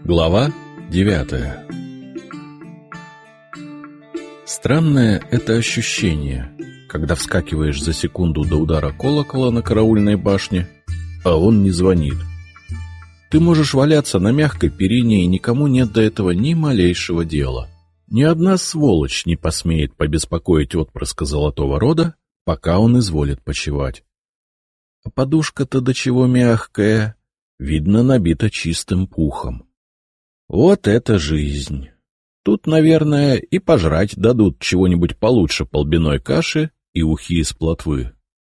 Глава 9. Странное это ощущение, когда вскакиваешь за секунду до удара колокола на караульной башне, а он не звонит. Ты можешь валяться на мягкой перине, и никому нет до этого ни малейшего дела. Ни одна сволочь не посмеет побеспокоить отпрыска золотого рода, пока он изволит почивать. А подушка-то до чего мягкая, видно, набита чистым пухом. Вот это жизнь! Тут, наверное, и пожрать дадут чего-нибудь получше полбиной каши и ухи из плотвы.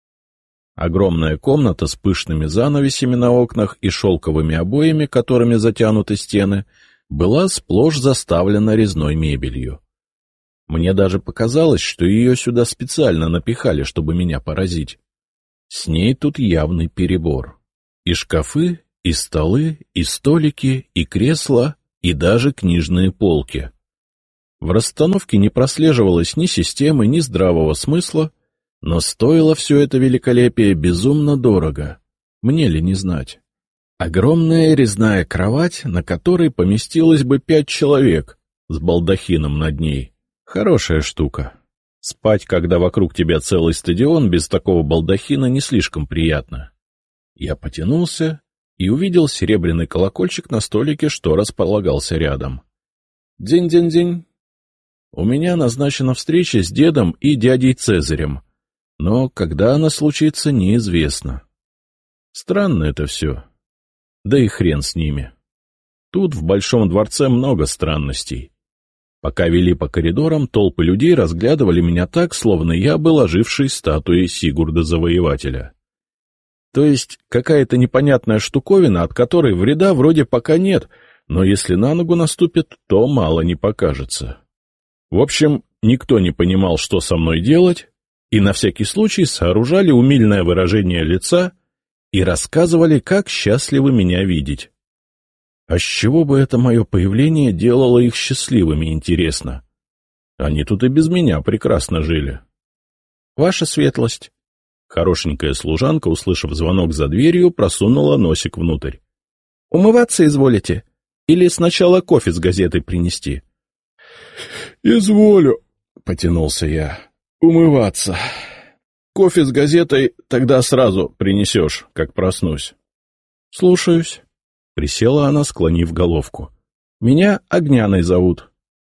Огромная комната с пышными занавесями на окнах и шелковыми обоями, которыми затянуты стены, была сплошь заставлена резной мебелью. Мне даже показалось, что ее сюда специально напихали, чтобы меня поразить. С ней тут явный перебор. И шкафы, и столы, и столики, и кресла, и даже книжные полки. В расстановке не прослеживалось ни системы, ни здравого смысла, но стоило все это великолепие безумно дорого. Мне ли не знать? Огромная резная кровать, на которой поместилось бы 5 человек, с балдахином над ней. Хорошая штука. Спать, когда вокруг тебя целый стадион, без такого балдахина не слишком приятно. Я потянулся и увидел серебряный колокольчик на столике, что располагался рядом. День-день-день. У меня назначена встреча с дедом и дядей Цезарем, но когда она случится, неизвестно. Странно это все. Да и хрен с ними. Тут в Большом дворце много странностей. Пока вели по коридорам, толпы людей разглядывали меня так, словно я был ожившей статуей Сигурда-завоевателя. То есть какая-то непонятная штуковина, от которой вреда вроде пока нет, но если на ногу наступит, то мало не покажется. В общем, никто не понимал, что со мной делать, и на всякий случай сооружали умильное выражение лица и рассказывали, как счастливы меня видеть. А с чего бы это мое появление делало их счастливыми, интересно? Они тут и без меня прекрасно жили. Ваша светлость. Хорошенькая служанка, услышав звонок за дверью, просунула носик внутрь. — Умываться изволите? Или сначала кофе с газетой принести? — Изволю, — потянулся я. — Умываться. Кофе с газетой тогда сразу принесешь, как проснусь. — Слушаюсь. Присела она, склонив головку. — Меня Огняной зовут.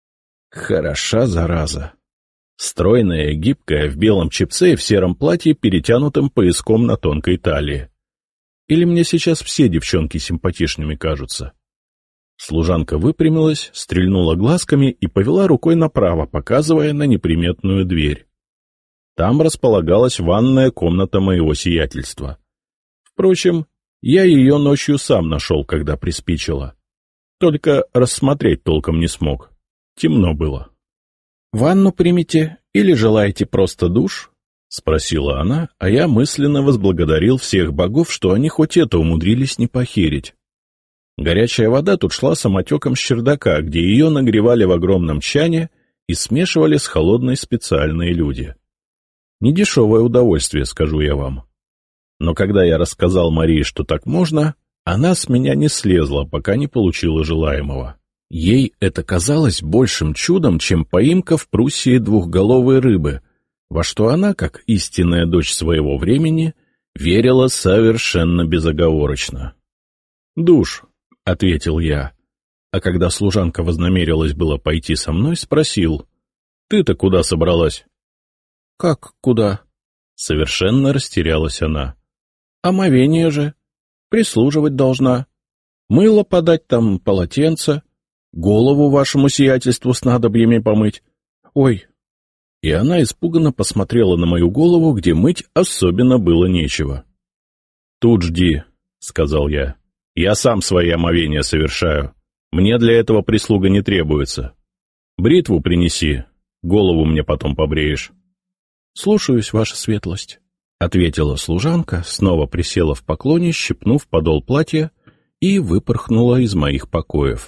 Хороша зараза. Стройная, гибкая, в белом чепце и в сером платье, перетянутым пояском на тонкой талии. Или мне сейчас все девчонки симпатичными кажутся? Служанка выпрямилась, стрельнула глазками и повела рукой направо, показывая на неприметную дверь. Там располагалась ванная комната моего сиятельства. Впрочем, я ее ночью сам нашел, когда приспичило. Только рассмотреть толком не смог. Темно было. — Ванну примете или желаете просто душ? — спросила она, а я мысленно возблагодарил всех богов, что они хоть это умудрились не похерить. Горячая вода тут шла самотеком с чердака, где ее нагревали в огромном чане и смешивали с холодной специальные люди. Недешевое удовольствие, скажу я вам. Но когда я рассказал Марии, что так можно, она с меня не слезла, пока не получила желаемого. Ей это казалось большим чудом, чем поимка в Пруссии двухголовой рыбы, во что она, как истинная дочь своего времени, верила совершенно безоговорочно. «Душ», — ответил я, а когда служанка вознамерилась было пойти со мной, спросил: «Ты-то куда собралась?» «Как куда?» — совершенно растерялась она. «Омовение же. Прислуживать должна. Мыло подать там, полотенце. Голову вашему сиятельству снадобьями помыть. Ой!» И она испуганно посмотрела на мою голову, где мыть особенно было нечего. «Тут жди», — сказал я. «Я сам свои омовения совершаю. Мне для этого прислуга не требуется. Бритву принеси, голову мне потом побреешь». «Слушаюсь, ваша светлость», — ответила служанка, снова присела в поклоне, щипнув подол платья, и выпорхнула из моих покоев.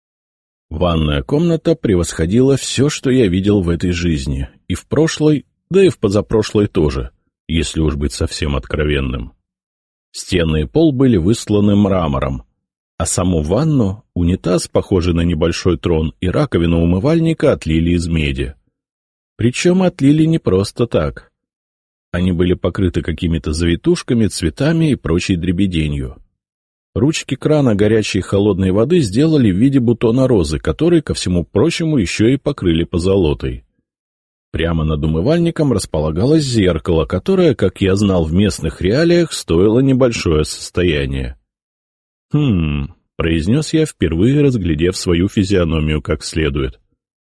Ванная комната превосходила все, что я видел в этой жизни, и в прошлой, да и в позапрошлой тоже, если уж быть совсем откровенным. Стены и пол были высланы мрамором. а саму ванну, унитаз, похожий на небольшой трон, и раковину умывальника отлили из меди. Причем отлили не просто так. Они были покрыты какими-то завитушками, цветами и прочей дребеденью. Ручки крана горячей и холодной воды сделали в виде бутона розы, который, ко всему прочему, еще и покрыли позолотой. Прямо над умывальником располагалось зеркало, которое, как я знал в местных реалиях, стоило небольшое состояние. Произнес я, впервые разглядев свою физиономию как следует.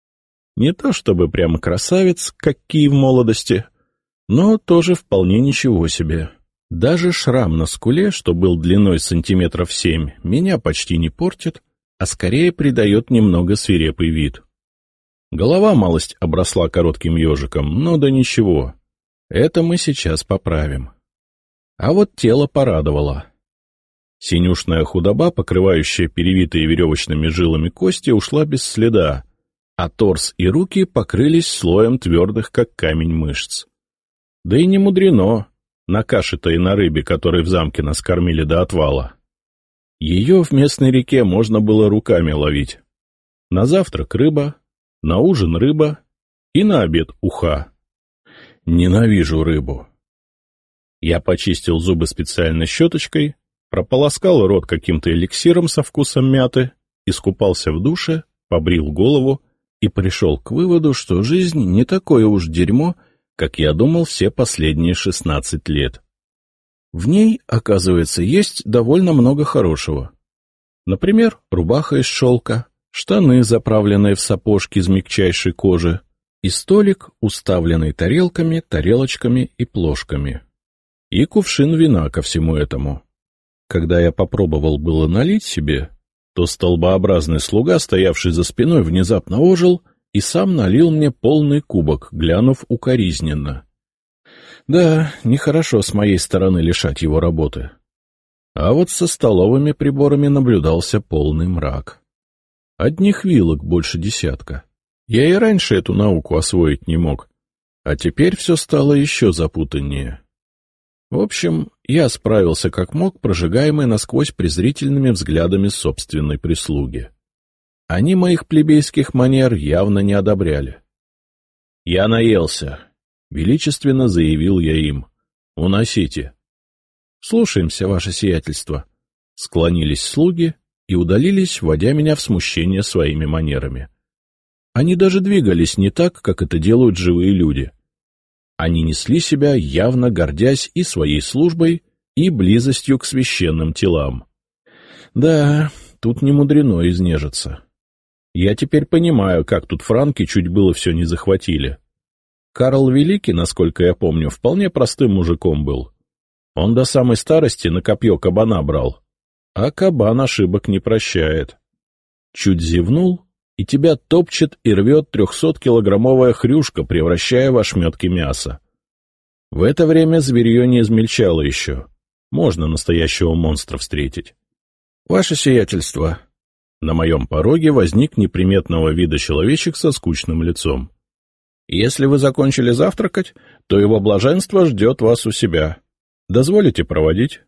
Не то чтобы прямо красавец, как Ки в молодости, но тоже вполне ничего себе. Даже шрам на скуле, что был длиной 7 сантиметров, меня почти не портит, а скорее придает немного свирепый вид. Голова малость обросла коротким ежиком, но да ничего. Это мы сейчас поправим. А вот тело порадовало. Синюшная худоба, покрывающая перевитые веревочными жилами кости, ушла без следа, а торс и руки покрылись слоем твердых, как камень, мышц. Да и не мудрено, на каше-то и на рыбе, которой в замке нас кормили до отвала. Ее в местной реке можно было руками ловить. На завтрак рыба, на ужин рыба и на обед уха. Ненавижу рыбу. Я почистил зубы специальной щеточкой, прополоскал рот каким-то эликсиром со вкусом мяты, искупался в душе, побрил голову и пришел к выводу, что жизнь не такое уж дерьмо, как я думал все последние 16 лет. В ней, оказывается, есть довольно много хорошего. Например, рубаха из шелка, штаны, заправленные в сапожки из мягчайшей кожи, и столик, уставленный тарелками, тарелочками и плошками. И кувшин вина ко всему этому. Когда я попробовал было налить себе, то столбообразный слуга, стоявший за спиной, внезапно ожил и сам налил мне полный кубок, глянув укоризненно. Да, нехорошо с моей стороны лишать его работы. А вот со столовыми приборами наблюдался полный мрак. Одних вилок больше 10. Я и раньше эту науку освоить не мог, а теперь все стало еще запутаннее. В общем, я справился как мог, прожигаемый насквозь презрительными взглядами собственной прислуги. Они моих плебейских манер явно не одобряли. — Я наелся, — величественно заявил я им. — Уносите. — Слушаемся, ваше сиятельство. Склонились слуги и удалились, вводя меня в смущение своими манерами. Они даже двигались не так, как это делают живые люди. Они несли себя, явно гордясь и своей службой, и близостью к священным телам. Да, тут не мудрено изнежиться. Я теперь понимаю, как тут франки чуть было все не захватили. Карл Великий, насколько я помню, вполне простым мужиком был. Он до самой старости на копье кабана брал. А кабан ошибок не прощает. Чуть зевнул, и тебя топчет и рвет 300-килограммовая хрюшка, превращая в ошметки мяса. В это время зверье не измельчало еще. Можно настоящего монстра встретить. Ваше сиятельство. На моем пороге возник неприметного вида человечек со скучным лицом. Если вы закончили завтракать, то его блаженство ждет вас у себя. Дозволите проводить?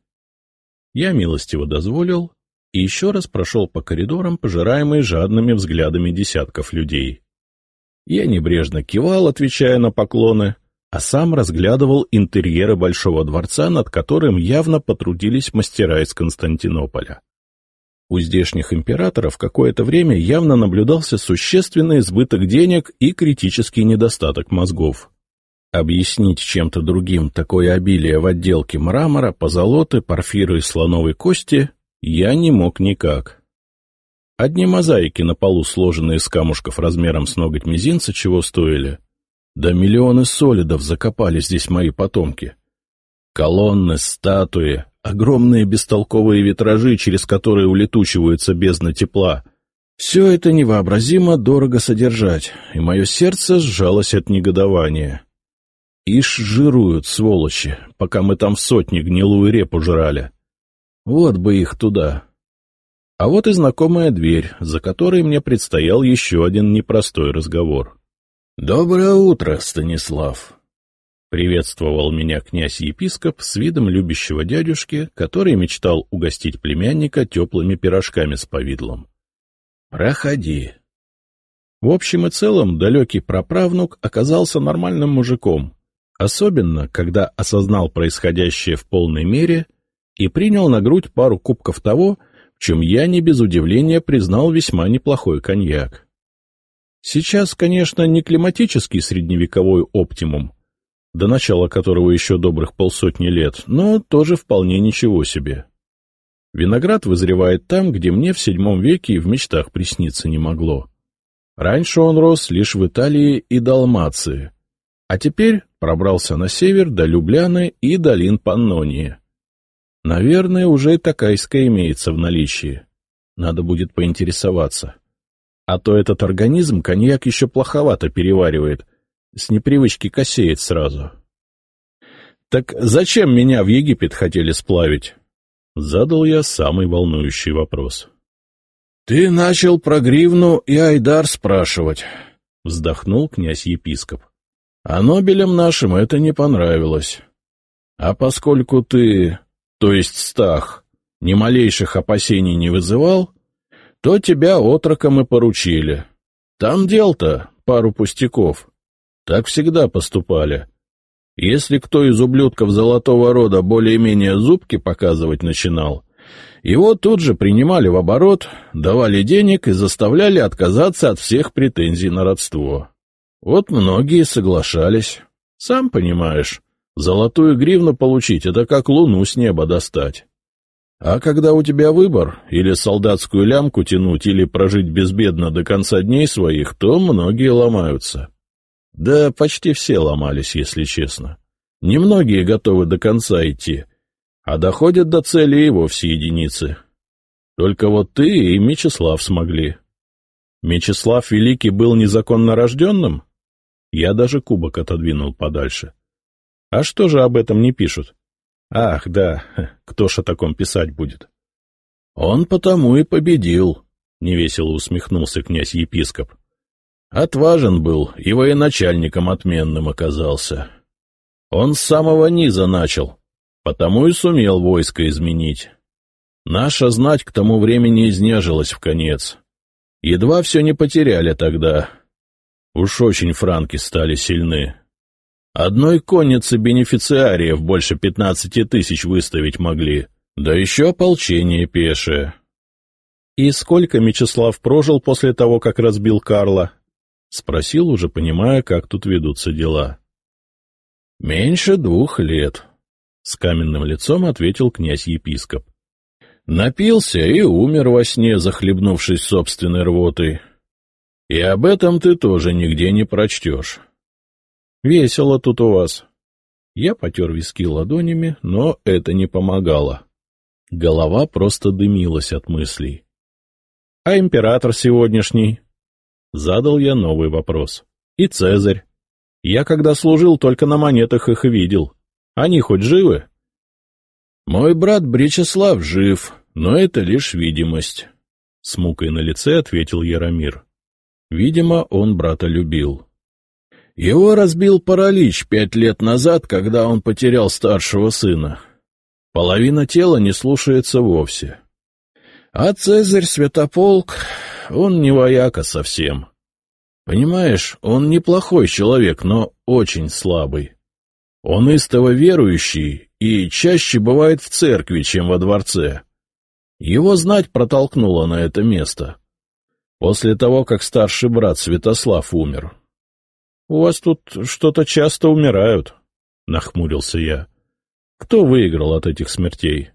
Я милостиво дозволил и еще раз прошел по коридорам, пожираемый жадными взглядами десятков людей. Я небрежно кивал, отвечая на поклоны, а сам разглядывал интерьеры Большого дворца, над которым явно потрудились мастера из Константинополя. У здешних императоров какое-то время явно наблюдался существенный избыток денег и критический недостаток мозгов. Объяснить чем-то другим такое обилие в отделке мрамора, позолоты, порфира и слоновой кости я не мог никак. Одни мозаики на полу, сложенные из камушков размером с ноготь мизинца, чего стоили. Да миллионы солидов закопали здесь мои потомки. Колонны, статуи, огромные бестолковые витражи, через которые улетучиваются бездна тепла. Все это невообразимо дорого содержать, и мое сердце сжалось от негодования. Ишь жируют, сволочи, пока мы там в сотне гнилую репу жрали. Вот бы их туда. А вот и знакомая дверь, за которой мне предстоял еще один непростой разговор. — Доброе утро, Станислав. Приветствовал меня князь-епископ с видом любящего дядюшки, который мечтал угостить племянника теплыми пирожками с повидлом. «Проходи». В общем и целом, далекий праправнук оказался нормальным мужиком, особенно, когда осознал происходящее в полной мере и принял на грудь пару кубков того, в чем я не без удивления признал весьма неплохой коньяк. Сейчас, конечно, не климатический средневековой оптимум, до начала которого еще добрых полсотни лет, но тоже вполне ничего себе. Виноград вызревает там, где мне в VII веке и в мечтах присниться не могло. Раньше он рос лишь в Италии и Далмации, а теперь пробрался на север до Любляны и долин Паннонии. Наверное, уже и Токайская имеется в наличии. Надо будет поинтересоваться. А то этот организм коньяк еще плоховато переваривает, с непривычки косеет сразу. — Так зачем меня в Египет хотели сплавить? — задал я самый волнующий вопрос. — Ты начал про гривну и айдар спрашивать, — вздохнул князь-епископ. — А нобелям нашим это не понравилось. А поскольку ты, то есть Стах, ни малейших опасений не вызывал, то тебя отроком и поручили. Там дел-то пару пустяков. Так всегда поступали. Если кто из ублюдков золотого рода более-менее зубки показывать начинал, его тут же принимали в оборот, давали денег и заставляли отказаться от всех претензий на родство. Вот многие соглашались. Сам понимаешь, золотую гривну получить — это как луну с неба достать. А когда у тебя выбор, или солдатскую лямку тянуть, или прожить безбедно до конца дней своих, то многие ломаются. Да почти все ломались, если честно. Немногие готовы до конца идти, а доходят до цели и вовсе единицы. Только вот ты и Мечислав смогли. Мечислав Великий был незаконно рожденным? Я даже кубок отодвинул подальше. А что же об этом не пишут? Ах, да, кто ж о таком писать будет? Он потому и победил, — невесело усмехнулся князь-епископ. Отважен был и военачальником отменным оказался. Он с самого низа начал, потому и сумел войско изменить. Наша знать к тому времени изнежилась вконец. Едва все не потеряли тогда. Уж очень франки стали сильны. Одной конницы бенефициариев больше 15 тысяч выставить могли, да еще ополчение пешее. — И сколько Мечислав прожил после того, как разбил Карла? — спросил, уже понимая, как тут ведутся дела. — Меньше 2 лет, — с каменным лицом ответил князь-епископ. Напился и умер во сне, захлебнувшись собственной рвотой. И об этом ты тоже нигде не прочтешь. Весело тут у вас. Я потер виски ладонями, но это не помогало. Голова просто дымилась от мыслей. — А император сегодняшний? Задал я новый вопрос. — И Цезарь? Я, когда служил, только на монетах их и видел. Они хоть живы? — Мой брат Бречеслав жив, но это лишь видимость, — с мукой на лице ответил Яромир. Видимо, он брата любил. Его разбил паралич 5 лет назад, когда он потерял старшего сына. Половина тела не слушается вовсе. А Цезарь Святополк, он не вояка совсем. Понимаешь, он неплохой человек, но очень слабый. Он истово верующий и чаще бывает в церкви, чем во дворце. Его знать протолкнуло на это место. После того, как старший брат Святослав умер. — У вас тут что-то часто умирают, — нахмурился я. — Кто выиграл от этих смертей?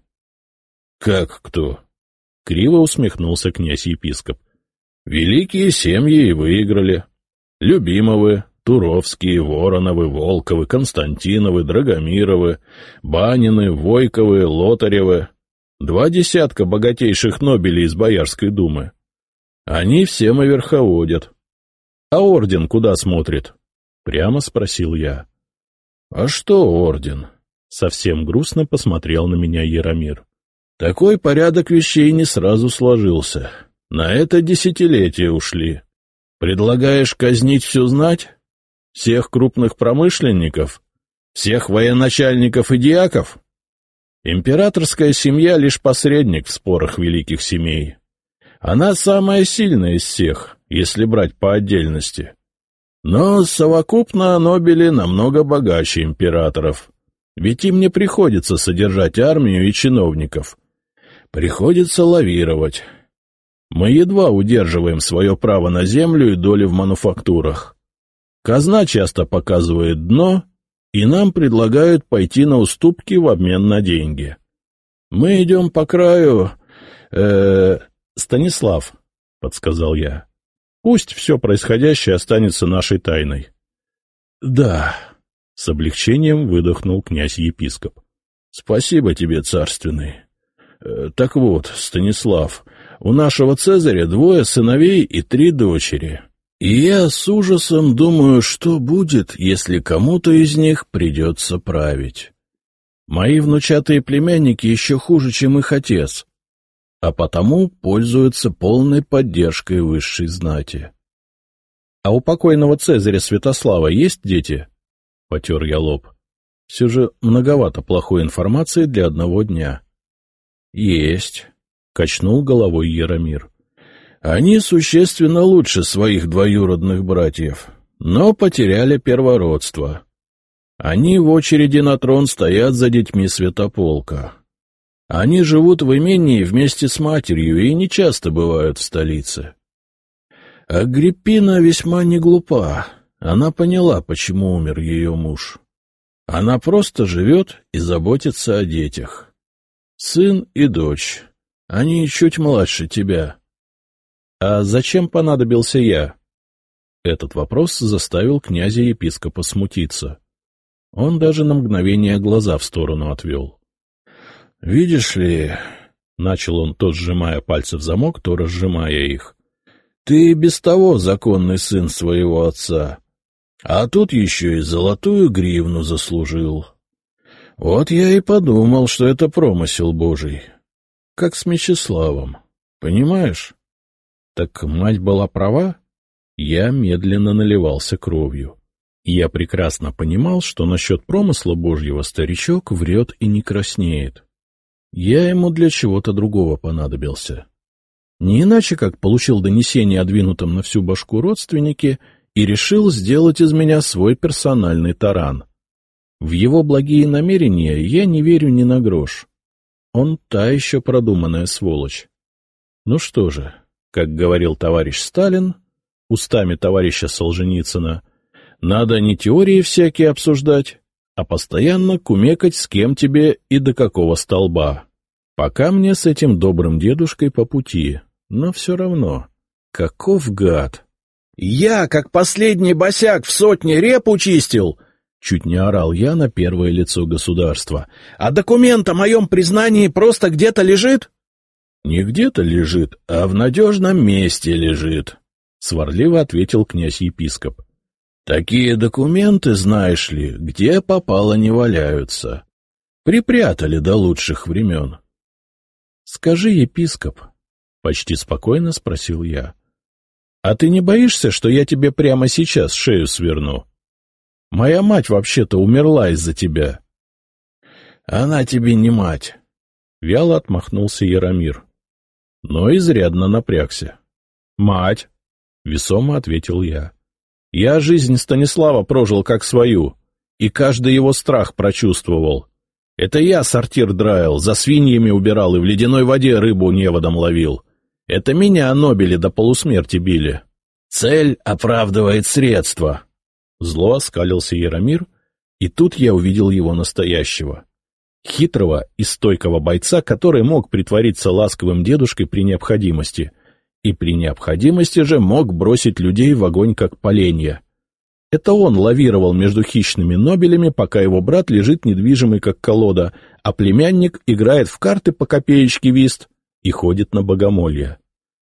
— Как кто? — криво усмехнулся князь-епископ. — Великие семьи и выиграли. Любимовы, Туровские, Вороновы, Волковы, Константиновы, Драгомировы, Банины, Войковы, Лотаревы. 2 десятка богатейших нобелей из Боярской думы. Они всем и верховодят. — А орден куда смотрит? — прямо спросил я. — А что орден? — совсем грустно посмотрел на меня Яромир. — Такой порядок вещей не сразу сложился. На это десятилетия ушли. Предлагаешь казнить всю знать? Всех крупных промышленников? Всех военачальников и дьяков? Императорская семья — лишь посредник в спорах великих семей. Она самая сильная из всех, если брать по отдельности. Но совокупно нобели намного богаче императоров. Ведь им не приходится содержать армию и чиновников. Приходится лавировать. Мы едва удерживаем свое право на землю и доли в мануфактурах. Казна часто показывает дно, и нам предлагают пойти на уступки в обмен на деньги. Мы идем по краю... Станислав, — подсказал я, — пусть все происходящее останется нашей тайной. — Да, — с облегчением выдохнул князь-епископ. — Спасибо тебе, царственный. Так вот, Станислав, у нашего Цезаря 2 сыновей и 3 дочери. И я с ужасом думаю, что будет, если кому-то из них придется править. Мои внучатые племянники еще хуже, чем их отец, а потому пользуются полной поддержкой высшей знати. — А у покойного Цезаря Святослава есть дети? — потер я лоб. Все же многовато плохой информации для одного дня. — Есть, — качнул головой Яромир. — Они существенно лучше своих двоюродных братьев, но потеряли первородство. Они в очереди на трон стоят за детьми Святополка. Они живут в имении вместе с матерью и нечасто бывают в столице. Агриппина весьма не глупа. Она поняла, почему умер ее муж. Она просто живет и заботится о детях. Сын и дочь. Они чуть младше тебя. А зачем понадобился я? Этот вопрос заставил князя-епископа смутиться. Он даже на мгновение глаза в сторону отвел. — Видишь ли, — начал он, то сжимая пальцы в замок, то разжимая их, — ты без того законный сын своего отца, а тут еще и золотую гривну заслужил. Вот я и подумал, что это промысел Божий, как с Мечиславом, понимаешь? Так мать была права? Я медленно наливался кровью. Я прекрасно понимал, что насчет промысла Божьего старичок врет и не краснеет. Я ему для чего-то другого понадобился. Не иначе, как получил донесение о двинутом на всю башку родственнике и решил сделать из меня свой персональный таран. В его благие намерения я не верю ни на грош. Он та еще продуманная сволочь. Ну что же, как говорил товарищ Сталин, устами товарища Солженицына, надо не теории всякие обсуждать, а постоянно кумекать, с кем тебе и до какого столба. Пока мне с этим добрым дедушкой по пути, но все равно. Каков гад! Я, как последний босяк, в 100 репу чистил! Чуть не орал я на первое лицо государства. А документ о моем признании просто где-то лежит? Не где-то лежит, а в надежном месте лежит, — сварливо ответил князь-епископ. Такие документы, знаешь ли, где попало не валяются. Припрятали до лучших времен. — Скажи, епископ, — почти спокойно спросил я, — а ты не боишься, что я тебе прямо сейчас шею сверну? Моя мать вообще-то умерла из-за тебя. — Она тебе не мать, — вяло отмахнулся Яромир, но изрядно напрягся. — Мать, — весомо ответил я. Я жизнь Станислава прожил как свою, и каждый его страх прочувствовал. Это я сортир драил, за свиньями убирал и в ледяной воде рыбу неводом ловил. Это меня нобели до полусмерти били. Цель оправдывает средства. Зло оскалился Яромир, и тут я увидел его настоящего. Хитрого и стойкого бойца, который мог притвориться ласковым дедушкой при необходимости, и при необходимости же мог бросить людей в огонь как поленья. Это он лавировал между хищными нобелями, пока его брат лежит недвижимый как колода, а племянник играет в карты по копеечке вист и ходит на богомолье.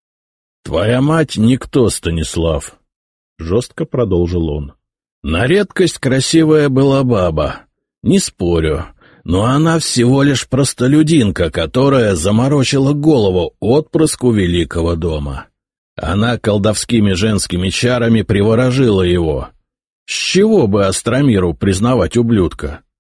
— Твоя мать никто, Станислав, — жестко продолжил он. — На редкость красивая была баба, не спорю, но она всего лишь простолюдинка, которая заморочила голову отпрыску великого дома. Она колдовскими женскими чарами приворожила его. С чего бы Остромиру признавать ублюдка?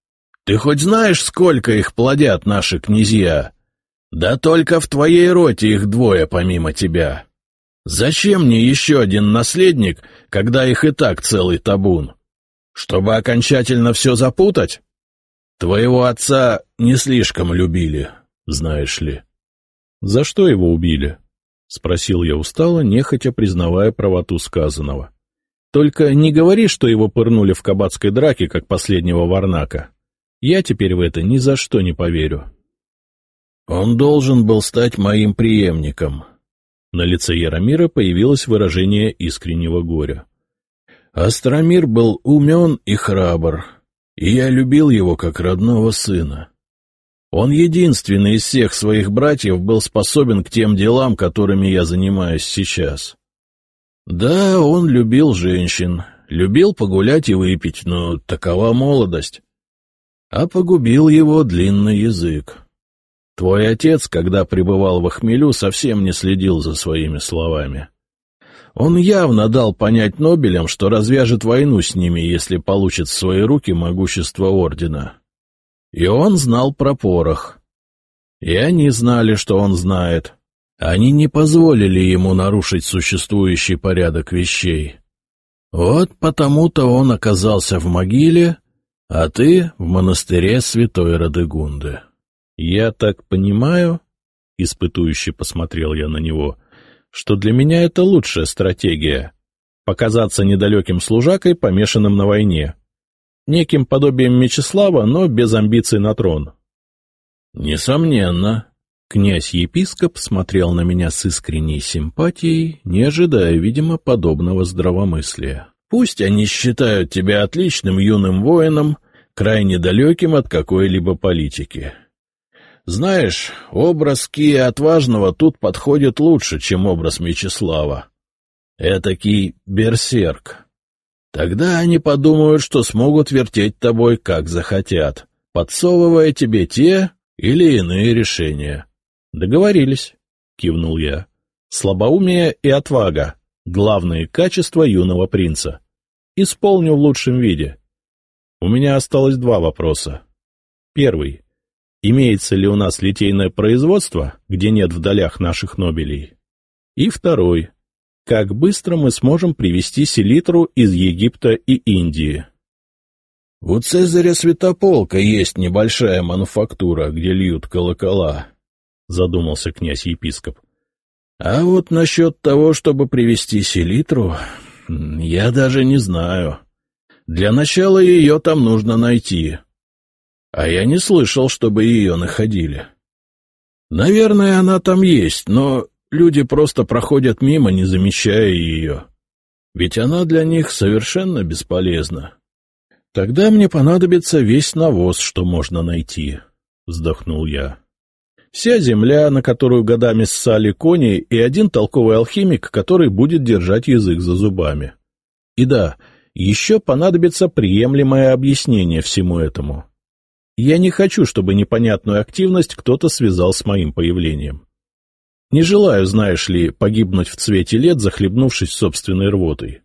Ты хоть знаешь, сколько их плодят наши князья? Да только в твоей роте их двое помимо тебя. Зачем мне еще один наследник, когда их и так целый табун? Чтобы окончательно все запутать? Твоего отца не слишком любили, знаешь ли. — За что его убили? — спросил я устало, нехотя признавая правоту сказанного. — Только не говори, что его пырнули в кабацкой драке, как последнего варнака. Я теперь в это ни за что не поверю. Он должен был стать моим преемником. На лице Яромира появилось выражение искреннего горя. Астромир был умен и храбр, и я любил его как родного сына. Он единственный из всех своих братьев был способен к тем делам, которыми я занимаюсь сейчас. Да, он любил женщин, любил погулять и выпить, но такова молодость. А погубил его длинный язык. Твой отец, когда пребывал во хмелю, совсем не следил за своими словами. Он явно дал понять Нобелям, что развяжет войну с ними, если получит в свои руки могущество Ордена. И он знал про порох. И они знали, что он знает. Они не позволили ему нарушить существующий порядок вещей. Вот потому-то он оказался в могиле, а ты в монастыре святой Радегунды. Я так понимаю, — испытующе посмотрел я на него, — что для меня это лучшая стратегия — показаться недалеким служакой, помешанным на войне. Неким подобием Мечислава, но без амбиций на трон. — Несомненно. Князь-епископ смотрел на меня с искренней симпатией, не ожидая, видимо, подобного здравомыслия. Пусть они считают тебя отличным юным воином, крайне далеким от какой-либо политики. Знаешь, образ Кия Отважного тут подходит лучше, чем образ Мечислава. Этакий берсерк. Тогда они подумают, что смогут вертеть тобой, как захотят, подсовывая тебе те или иные решения. — Договорились, — кивнул я. — Слабоумие и отвага — главные качества юного принца. Исполню в лучшем виде. У меня осталось два вопроса. Первый. Имеется ли у нас литейное производство, где нет в долях наших Нобелей? И второй. Как быстро мы сможем привезти селитру из Египта и Индии? — У Цезаря Святополка есть небольшая мануфактура, где льют колокола, — задумался князь-епископ. — А вот насчет того, чтобы привезти селитру, я даже не знаю. Для начала ее там нужно найти. А я не слышал, чтобы ее находили. Наверное, она там есть, но люди просто проходят мимо, не замечая ее. Ведь она для них совершенно бесполезна. Тогда мне понадобится весь навоз, что можно найти, — вздохнул я. Вся земля, на которую годами ссали кони, и один толковый алхимик, который будет держать язык за зубами. И да, еще понадобится приемлемое объяснение всему этому. Я не хочу, чтобы непонятную активность кто-то связал с моим появлением. Не желаю, знаешь ли, погибнуть в цвете лет, захлебнувшись собственной рвотой.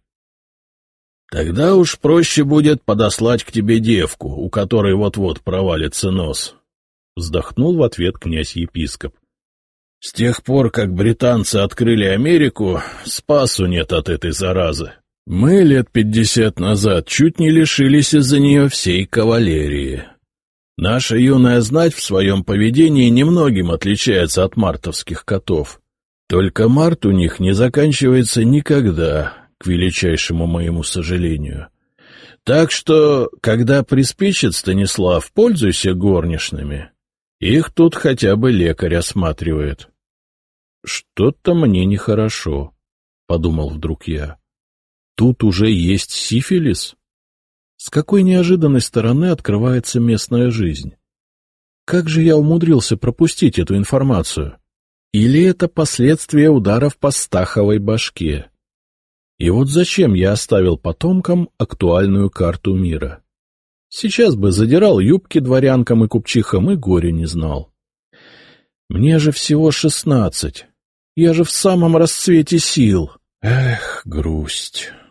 Тогда уж проще будет подослать к тебе девку, у которой вот-вот провалится нос. Вздохнул в ответ князь-епископ. С тех пор, как британцы открыли Америку, спасу нет от этой заразы. Мы лет 50 назад чуть не лишились из-за нее всей кавалерии. Наша юная знать в своем поведении немногим отличается от мартовских котов. Только март у них не заканчивается никогда, к величайшему моему сожалению. Так что, когда приспичит, Станислав, пользуйся горничными. Их тут хотя бы лекарь осматривает. — Что-то мне нехорошо, — подумал вдруг я. Тут уже есть сифилис? С какой неожиданной стороны открывается местная жизнь? Как же я умудрился пропустить эту информацию? Или это последствия ударов по Стаховой башке? И вот зачем я оставил потомкам актуальную карту мира? Сейчас бы задирал юбки дворянкам и купчихам и горя не знал. Мне же всего 16. Я же в самом расцвете сил. Эх, грусть.